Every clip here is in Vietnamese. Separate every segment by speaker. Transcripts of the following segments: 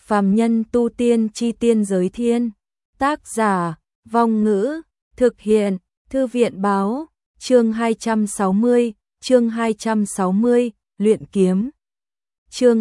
Speaker 1: Phàm nhân tu tiên chi tiên giới thiên. Tác giả, Vong Ngữ, thực hiện, Thư viện báo, chương 260, luyện kiếm. Chương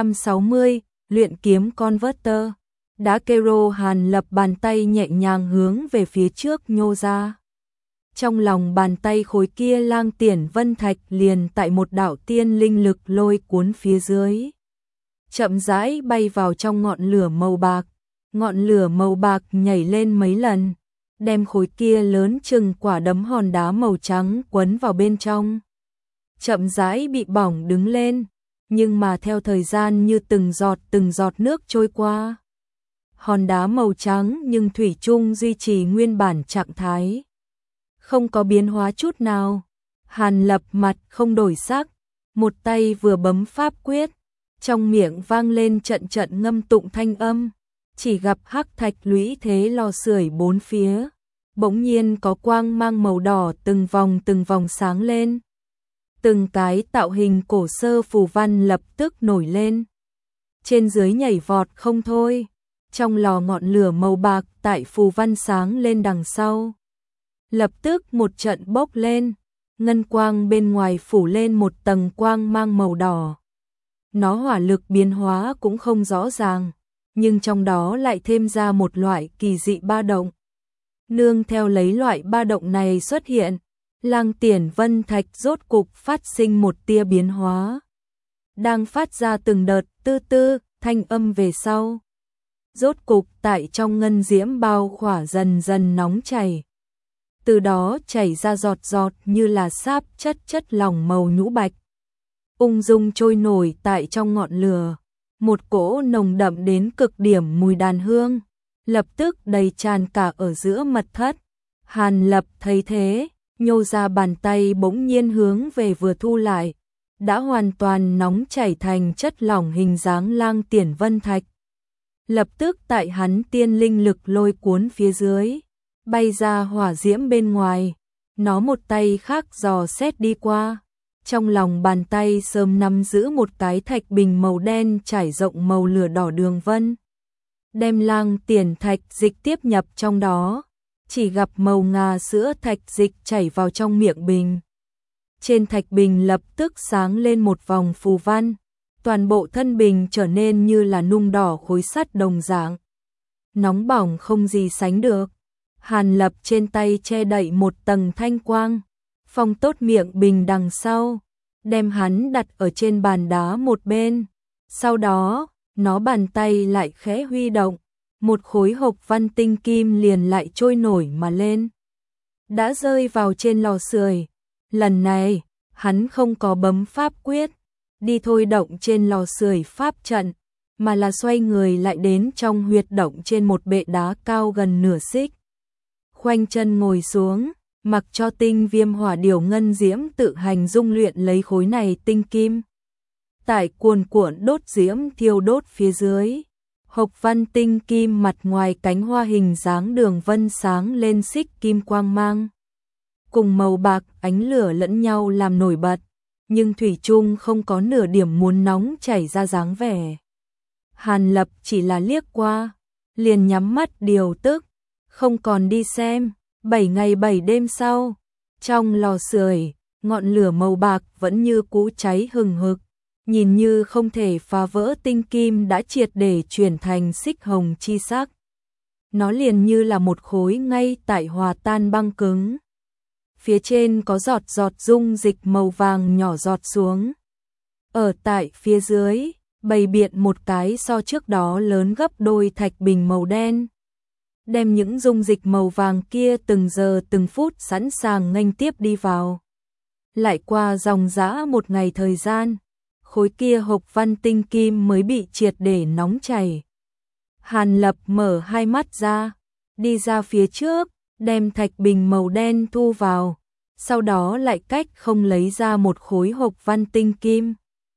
Speaker 1: 260, luyện kiếm Converter. Đá Kero Hàn Lập bàn tay nhẹ nhàng hướng về phía trước nhô ra. Trong lòng bàn tay khối kia lang tiền vân thạch liền tại một đạo tiên linh lực lôi cuốn phía dưới. Chậm rãi bay vào trong ngọn lửa màu bạc. Ngọn lửa màu bạc nhảy lên mấy lần, đem khối kia lớn chừng quả đấm hòn đá màu trắng quấn vào bên trong. Chậm rãi bị bỏng đứng lên, nhưng mà theo thời gian như từng giọt nước trôi qua. Hòn đá màu trắng nhưng thủy chung duy trì nguyên bản trạng thái. Không có biến hóa chút nào. Hàn Lập mặt không đổi sắc, một tay vừa bấm pháp quyết, trong miệng vang lên trận trận ngâm tụng thanh âm. Chỉ gặp hắc thạch lũy thế lò sưởi bốn phía, bỗng nhiên có quang mang màu đỏ từng vòng sáng lên. Từng cái tạo hình cổ sơ phù văn lập tức nổi lên. Trên dưới nhảy vọt không thôi. Trong lò ngọn lửa màu bạc tại phù văn sáng lên đằng sau. Lập tức một trận bốc lên, ngân quang bên ngoài phủ lên một tầng quang mang màu đỏ. Nó hỏa lực biến hóa cũng không rõ ràng, nhưng trong đó lại thêm ra một loại kỳ dị ba động. Nương theo lấy loại ba động này xuất hiện, lang tiền vân thạch rốt cục phát sinh một tia biến hóa. Đang phát ra từng đợt tư tư thanh âm về sau. Rốt cục tại trong ngân diễm bao khỏa dần dần nóng chảy. Từ đó chảy ra giọt như là sáp chất lỏng màu nhũ bạch. Ung dung trôi nổi tại trong ngọn lửa. Một cỗ nồng đậm đến cực điểm mùi đàn hương, lập tức đầy tràn cả ở giữa mật thất. Hàn Lập thấy thế, nhô ra bàn tay bỗng nhiên hướng về vừa thu lại, đã hoàn toàn nóng chảy thành chất lỏng hình dáng lang tiền vân thạch. Lập tức tại hắn tiên linh lực lôi cuốn phía dưới, bay ra hỏa diễm bên ngoài, nó một tay khác dò xét đi qua. Trong lòng bàn tay sớm nắm giữ một cái thạch bình màu đen trải rộng màu lửa đỏ đường vân. Đem lang tiền thạch dịch tiếp nhập trong đó, chỉ gặp màu ngà sữa thạch dịch chảy vào trong miệng bình. Trên thạch bình lập tức sáng lên một vòng phù văn, toàn bộ thân bình trở nên như là nung đỏ khối sắt đồng dạng. Nóng bỏng không gì sánh được. Hàn Lập trên tay che đậy một tầng thanh quang, phong tốt miệng bình đằng sau, đem hắn đặt ở trên bàn đá một bên. Sau đó, nó bàn tay lại khẽ huy động, một khối hộc văn tinh kim liền lại trôi nổi mà lên. Đã rơi vào trên lò sưởi. Lần này, hắn không có bấm pháp quyết, đi thôi động trên lò sưởi pháp trận, mà là xoay người lại đến trong huyệt động trên một bệ đá cao gần nửa xích. Khoanh chân ngồi xuống, mặc cho tinh viêm hỏa điểu ngân diễm tự hành dung luyện lấy khối này tinh kim. Tại cuồn cuộn đốt diễm thiêu đốt phía dưới, hộc văn tinh kim mặt ngoài cánh hoa hình dáng đường vân sáng lên xích kim quang mang. Cùng màu bạc ánh lửa lẫn nhau làm nổi bật, nhưng thủy chung không có nửa điểm muốn nóng chảy ra dáng vẻ. Hàn Lập chỉ là liếc qua, liền nhắm mắt điều tức, không còn đi xem. 7 ngày 7 đêm sau, trong lò sưởi, ngọn lửa màu bạc vẫn như cũ cháy hừng hực, nhìn như không thể phá vỡ tinh kim đã triệt để chuyển thành xích hồng chi sắc. Nó liền như là một khối ngay tại hòa tan băng cứng. Phía trên có giọt dung dịch màu vàng nhỏ giọt xuống. Ở tại phía dưới, bày biện một cái so trước đó lớn gấp đôi thạch bình màu đen. Đem những dung dịch màu vàng kia từng giờ từng phút sẵn sàng nghênh tiếp đi vào. Lại qua dòng dã một ngày thời gian, khối kia hộc văn tinh kim mới bị triệt để nóng chảy. Hàn Lập mở hai mắt ra, đi ra phía trước, đem thạch bình màu đen thu vào, sau đó lại cách không lấy ra một khối hộc văn tinh kim.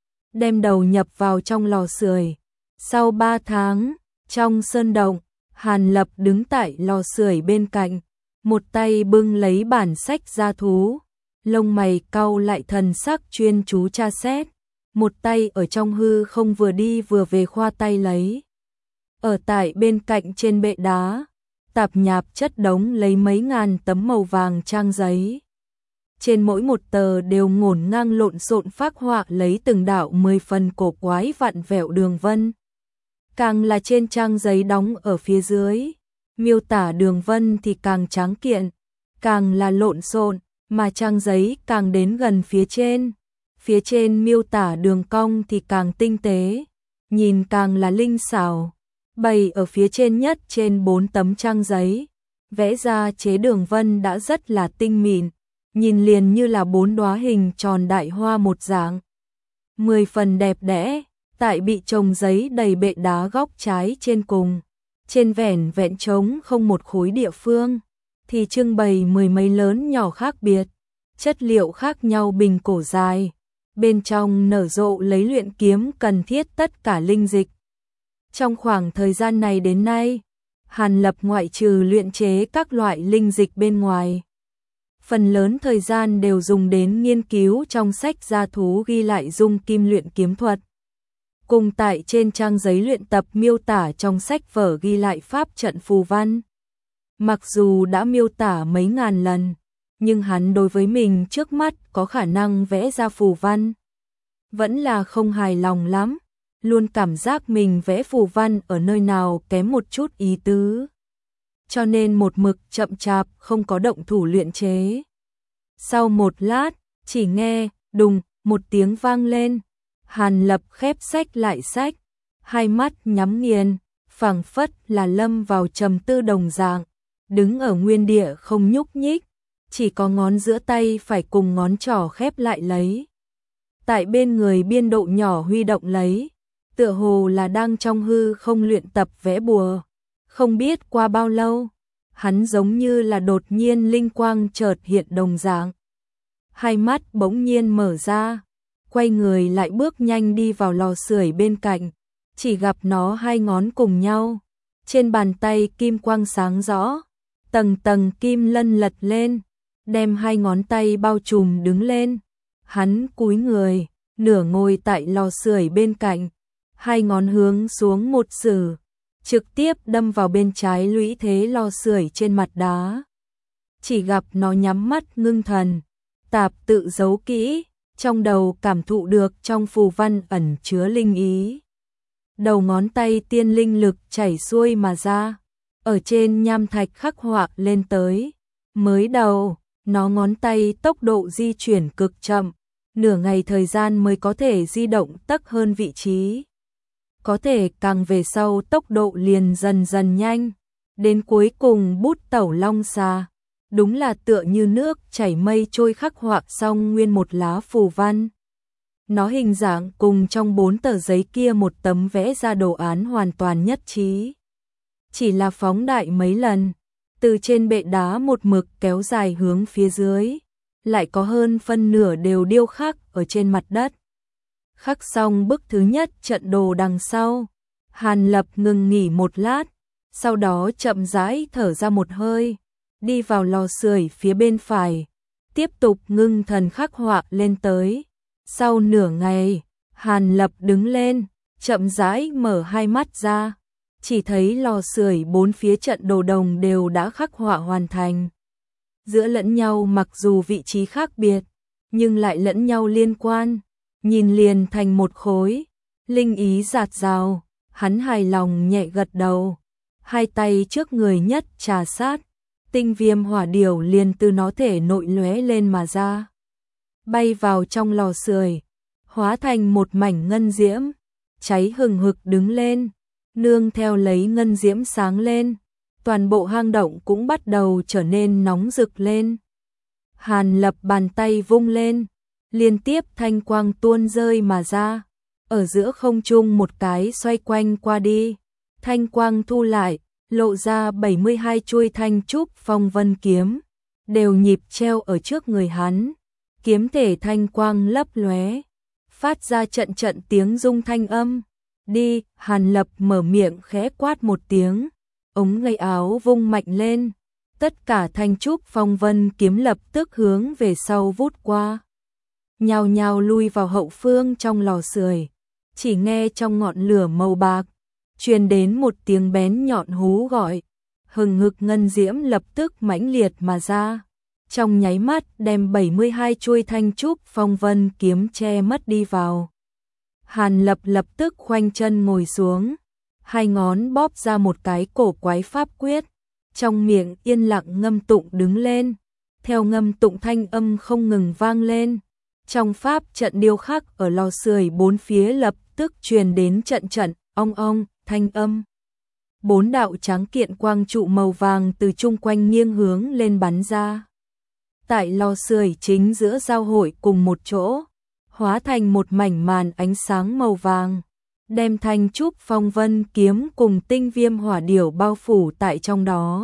Speaker 1: Đem đầu nhập vào trong lò sưởi. Sau 3 tháng, trong sơn động, Hàn Lập đứng tại lò sưởi bên cạnh, một tay bưng lấy bản sách gia thú, lông mày cau lại thần sắc chuyên chú tra xét, một tay ở trong hư không vừa đi vừa về khoa tay lấy. Ở tại bên cạnh trên bệ đá, tạp nhạp chất đống lấy mấy ngàn tấm màu vàng trang giấy. Trên mỗi một tờ đều ngổn ngang lộn xộn phác họa lấy từng đạo 10 phần cổ quái vặn vẹo đường vân. Càng là trên trang giấy đóng ở phía dưới, miêu tả đường vân thì càng tráng kiện, càng là lộn xộn, mà trang giấy càng đến gần phía trên miêu tả đường cong thì càng tinh tế, nhìn càng là linh xảo. Bày ở phía trên nhất trên 4 tấm trang giấy, vẽ ra chế đường vân đã rất là tinh mịn, nhìn liền như là 4 đóa hình tròn đại hoa một dạng. 10 phần đẹp đẽ, tại bị chồng giấy đầy bệ đá góc trái trên cùng, trên vẻn vẹn trống không một khối địa phương, thì trưng bày 10 mấy lớn nhỏ khác biệt, chất liệu khác nhau bình cổ dài, bên trong nở rộ lấy luyện kiếm cần thiết tất cả linh dịch. Trong khoảng thời gian này đến nay, Hàn Lập ngoại trừ luyện chế các loại linh dịch bên ngoài, phần lớn thời gian đều dùng đến nghiên cứu trong sách gia thú ghi lại dung kim luyện kiếm thuật. Cùng tại trên trang giấy luyện tập miêu tả trong sách vở ghi lại pháp trận phù văn. Mặc dù đã miêu tả mấy ngàn lần, nhưng hắn đối với mình trước mắt có khả năng vẽ ra phù văn, vẫn là không hài lòng lắm, luôn cảm giác mình vẽ phù văn ở nơi nào kém một chút ý tứ. Cho nên một mực chậm chạp không có động thủ luyện chế. Sau một lát, chỉ nghe đùng một tiếng vang lên, Hàn Lập khép sách lại sách, hai mắt nhắm nghiền, phảng phất là lâm vào trầm tư đồng dạng, đứng ở nguyên địa không nhúc nhích, chỉ có ngón giữa tay phải cùng ngón trỏ khép lại lấy. Tại bên người biên độ nhỏ huy động lấy, tựa hồ là đang trong hư không luyện tập vẽ bùa. Không biết qua bao lâu, hắn giống như là đột nhiên linh quang chợt hiện đồng dạng. Hai mắt bỗng nhiên mở ra, quay người lại bước nhanh đi vào lò sưởi bên cạnh, chỉ gặp nó hai ngón cùng nhau. Trên bàn tay kim quang sáng rõ, tầng tầng kim lân lật lên, đem hai ngón tay bao trùm đứng lên. Hắn cúi người, nửa ngồi tại lò sưởi bên cạnh, hai ngón hướng xuống một sử, trực tiếp đâm vào bên trái lũy thế lò sưởi trên mặt đá. Chỉ gặp nó nhắm mắt ngưng thần, tạp tự giấu kỹ, trong đầu cảm thụ được trong phù văn ẩn chứa linh ý. Đầu ngón tay tiên linh lực chảy xuôi mà ra, ở trên nham thạch khắc họa lên tới. Mới đầu, nó ngón tay tốc độ di chuyển cực chậm, nửa ngày thời gian mới có thể di động tấc hơn vị trí. Có thể càng về sau tốc độ liền dần dần nhanh, đến cuối cùng bút tẩu long xà, đúng là tựa như nước chảy mây trôi khắc họa xong nguyên một lá phù văn. Nó hình dạng cùng trong 4 tờ giấy kia một tấm vẽ ra đồ án hoàn toàn nhất trí. Chỉ là phóng đại mấy lần, từ trên bệ đá một mực kéo dài hướng phía dưới, lại có hơn phân nửa đều điêu khắc ở trên mặt đất. Khắc xong bức thứ nhất trận đồ đằng sau, Hàn Lập ngừng nghỉ một lát, sau đó chậm rãi thở ra một hơi, đi vào lò sưởi phía bên phải, tiếp tục ngưng thần khắc họa lên tới. Sau nửa ngày, Hàn Lập đứng lên, chậm rãi mở hai mắt ra, chỉ thấy lò sưởi 4 phía trận đồ đồng đều đã khắc họa hoàn thành. Giữa lẫn nhau mặc dù vị trí khác biệt, nhưng lại lẫn nhau liên quan, nhìn liền thành một khối, linh ý dạt dào, hắn hài lòng nhẹ gật đầu, hai tay trước người nhất trà sát, tinh viêm hỏa điểu liền từ nó thể nội lóe lên mà ra, bay vào trong lò sưởi, hóa thành một mảnh ngân diễm, cháy hừng hực đứng lên, nương theo lấy ngân diễm sáng lên, toàn bộ hang động cũng bắt đầu trở nên nóng rực lên. Hàn Lập bàn tay vung lên, liên tiếp thanh quang tuôn rơi mà ra, ở giữa không trung một cái xoay quanh qua đi, thanh quang thu lại, lộ ra 72 chuôi thanh trúc phong vân kiếm, đều nhịp treo ở trước người hắn, kiếm thể thanh quang lấp lóe, phát ra trận trận tiếng rung thanh âm. Đi, Hàn Lập mở miệng khẽ quát một tiếng, ống tay áo vung mạnh lên, tất cả thanh trúc phong vân kiếm lập tức hướng về sau vút qua, nhào nhào lui vào hậu phương trong lò sưởi. Chỉ nghe trong ngọn lửa màu bạc truyền đến một tiếng bén nhọn hú gọi. Hừng hực ngân diễm lập tức mãnh liệt mà ra, trong nháy mắt đem 72 chuôi thanh trúc phong vân kiếm che mất đi vào. Hàn Lập lập tức khoanh chân ngồi xuống, hai ngón bóp ra một cái cổ quái pháp quyết, trong miệng yên lặng ngâm tụng đứng lên, theo ngâm tụng thanh âm không ngừng vang lên. Trong pháp trận điêu khắc ở lò sưởi bốn phía lập tức truyền đến trận trận ong ong thanh âm. Bốn đạo tráng kiện quang trụ màu vàng từ chung quanh nghiêng hướng lên bắn ra. Tại lò sưởi chính giữa giao hội cùng một chỗ, hóa thành một mảnh màn ánh sáng màu vàng, đem thanh trúc phong vân kiếm cùng tinh viêm hỏa điểu bao phủ tại trong đó.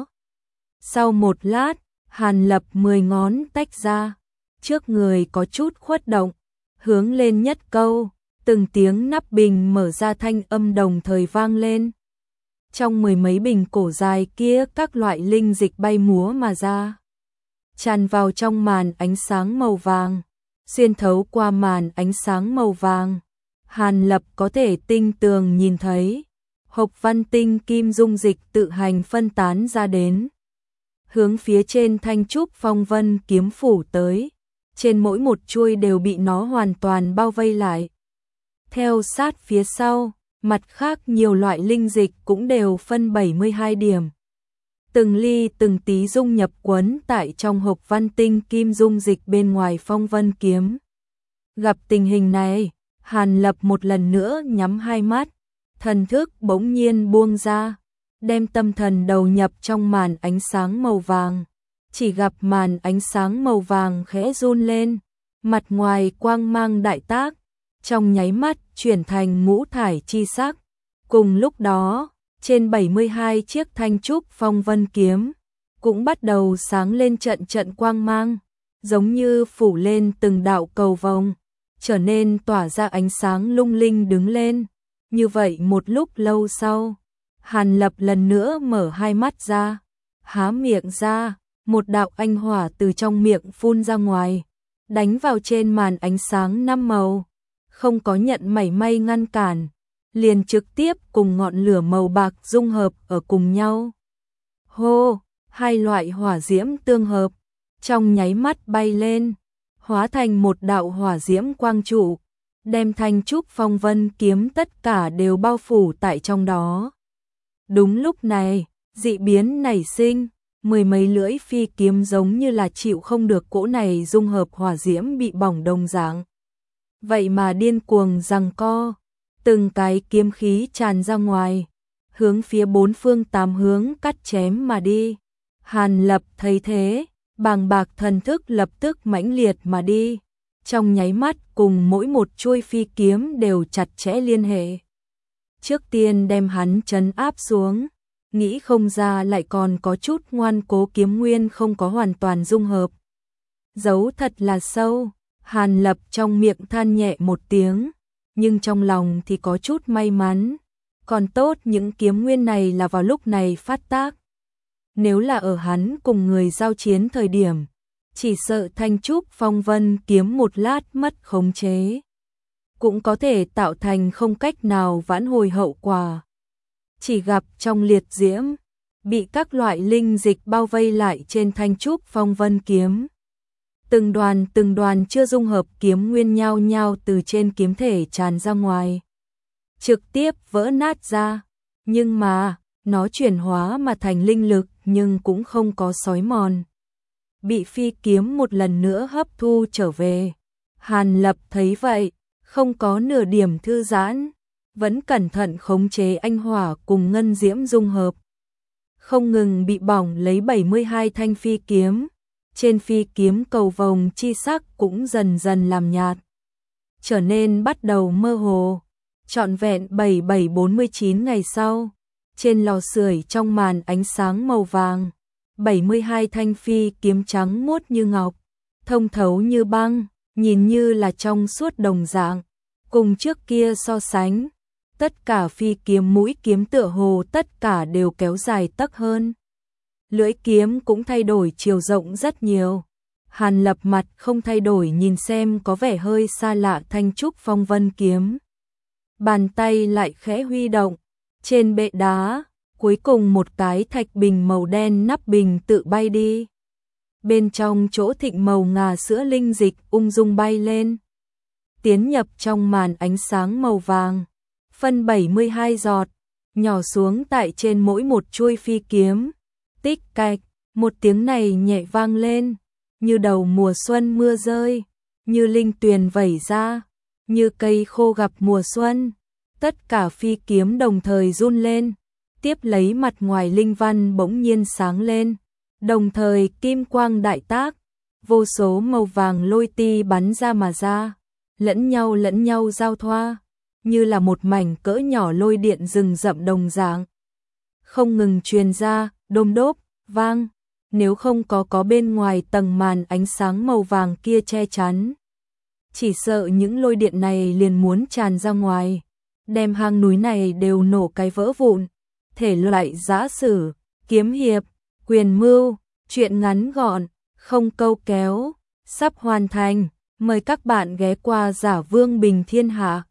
Speaker 1: Sau một lát, Hàn Lập 10 ngón tách ra, trước người có chút khuất động, hướng lên nhất câu, từng tiếng nắp bình mở ra thanh âm đồng thời vang lên. Trong mười mấy bình cổ dài kia các loại linh dịch bay múa mà ra, tràn vào trong màn ánh sáng màu vàng, xuyên thấu qua màn ánh sáng màu vàng. Hàn Lập có thể tinh tường nhìn thấy, hộc văn tinh kim dung dịch tự hành phân tán ra đến, hướng phía trên thanh trúc phong vân kiếm phủ tới, trên mỗi một chuôi đều bị nó hoàn toàn bao vây lại. Theo sát phía sau, mặt khác nhiều loại linh dịch cũng đều phân 72 điểm. Từng ly từng tí dung nhập quấn tại trong hộc văn tinh kim dung dịch bên ngoài phong vân kiếm. Gặp tình hình này, Hàn Lập một lần nữa nhắm hai mắt, thần thức bỗng nhiên buông ra, đem tâm thần đầu nhập trong màn ánh sáng màu vàng. Chỉ gặp màn ánh sáng màu vàng khẽ run lên, mặt ngoài quang mang đại tác, trong nháy mắt chuyển thành ngũ thải chi sắc. Cùng lúc đó, trên 72 chiếc thanh trúc phong vân kiếm cũng bắt đầu sáng lên trận trận quang mang, giống như phủ lên từng đạo cầu vồng, trở nên tỏa ra ánh sáng lung linh đứng lên. Như vậy một lúc lâu sau, Hàn Lập lần nữa mở hai mắt ra, há miệng ra, một đạo anh hỏa từ trong miệng phun ra ngoài, đánh vào trên màn ánh sáng năm màu, không có nhận mảy may ngăn cản, liền trực tiếp cùng ngọn lửa màu bạc dung hợp ở cùng nhau. Hô, hai loại hỏa diễm tương hợp, trong nháy mắt bay lên, hóa thành một đạo hỏa diễm quang trụ, đem thanh trúc phong vân kiếm tất cả đều bao phủ tại trong đó. Đúng lúc này, dị biến nảy sinh, mười mấy lưỡi phi kiếm giống như là chịu không được cỗ này dung hợp hỏa diễm bị bỏng đồng dạng. Vậy mà điên cuồng giằng co, từng cái kiếm khí tràn ra ngoài, hướng phía bốn phương tám hướng cắt chém mà đi. Hàn Lập thấy thế, bàng bạc thần thức lập tức mãnh liệt mà đi, trong nháy mắt cùng mỗi một chuôi phi kiếm đều chặt chẽ liên hệ. Trước tiên đem hắn trấn áp xuống, nghĩ không ra lại còn có chút ngoan cố kiếm nguyên không có hoàn toàn dung hợp. Giấu thật là sâu, Hàn Lập trong miệng than nhẹ một tiếng, nhưng trong lòng thì có chút may mắn. Còn tốt những kiếm nguyên này là vào lúc này phát tác. Nếu là ở hắn cùng người giao chiến thời điểm, chỉ sợ thanh trúc phong vân kiếm một lát mất khống chế, cũng có thể tạo thành không cách nào vãn hồi hậu quả. Chỉ gặp trong liệt diễm, bị các loại linh dịch bao vây lại trên thanh trúc phong vân kiếm. Từng đoàn chưa dung hợp kiếm nguyên nhao nhao từ trên kiếm thể tràn ra ngoài, trực tiếp vỡ nát ra, nhưng mà nó chuyển hóa mà thành linh lực nhưng cũng không có xói mòn, bị phi kiếm một lần nữa hấp thu trở về. Hàn Lập thấy vậy, không có nửa điểm thư giãn, vẫn cẩn thận khống chế anh hỏa cùng ngân diễm dung hợp, không ngừng bị bỏng lấy 72 thanh phi kiếm. Trên phi kiếm cầu vồng chi sắc cũng dần dần làm nhạt, trở nên bắt đầu mơ hồ. Trọn vẹn 7749 ngày sau, trên lò sưởi trong màn ánh sáng màu vàng, 72 thanh phi kiếm trắng muốt như ngọc, thông thấu như băng, nhìn như là trong suốt đồng dạng. Cùng trước kia so sánh, tất cả phi kiếm mũi kiếm tựa hồ tất cả đều kéo dài tấc hơn. Lưỡi kiếm cũng thay đổi chiều rộng rất nhiều. Hàn Lập mặt không thay đổi nhìn xem có vẻ hơi xa lạ thanh trúc phong vân kiếm. Bàn tay lại khẽ huy động, Trên bệ đá, cuối cùng một cái thạch bình màu đen nắp bình tự bay đi. Bên trong chỗ thịnh màu ngà sữa linh dịch ung dung bay lên, tiến nhập trong màn ánh sáng màu vàng. Phân 72 giọt, nhỏ xuống tại trên mỗi một chuôi phi kiếm. Tích cạch, một tiếng này nhẹ vang lên, như đầu mùa xuân mưa rơi, như linh tuyền vẩy ra, như cây khô gặp mùa xuân. Tất cả phi kiếm đồng thời run lên, tiếp lấy mặt ngoài linh văn bỗng nhiên sáng lên, đồng thời kim quang đại tác, vô số màu vàng lôi ti bắn ra mà ra, lẫn nhau giao thoa, như là một mảnh cỡ nhỏ lôi điện rừng rậm đồng dạng. Không ngừng truyền ra, đôm đốp, vang, nếu không có bên ngoài tầng màn ánh sáng màu vàng kia che chắn, chỉ sợ những lôi điện này liền muốn tràn ra ngoài, đem hang núi này đều nổ cái vỡ vụn. Thể loại giã sử, kiếm hiệp, quyền mưu, truyện ngắn gọn, không câu kéo, sắp hoàn thành. Mời các bạn ghé qua Giả Vương Bình Thiên Hạ.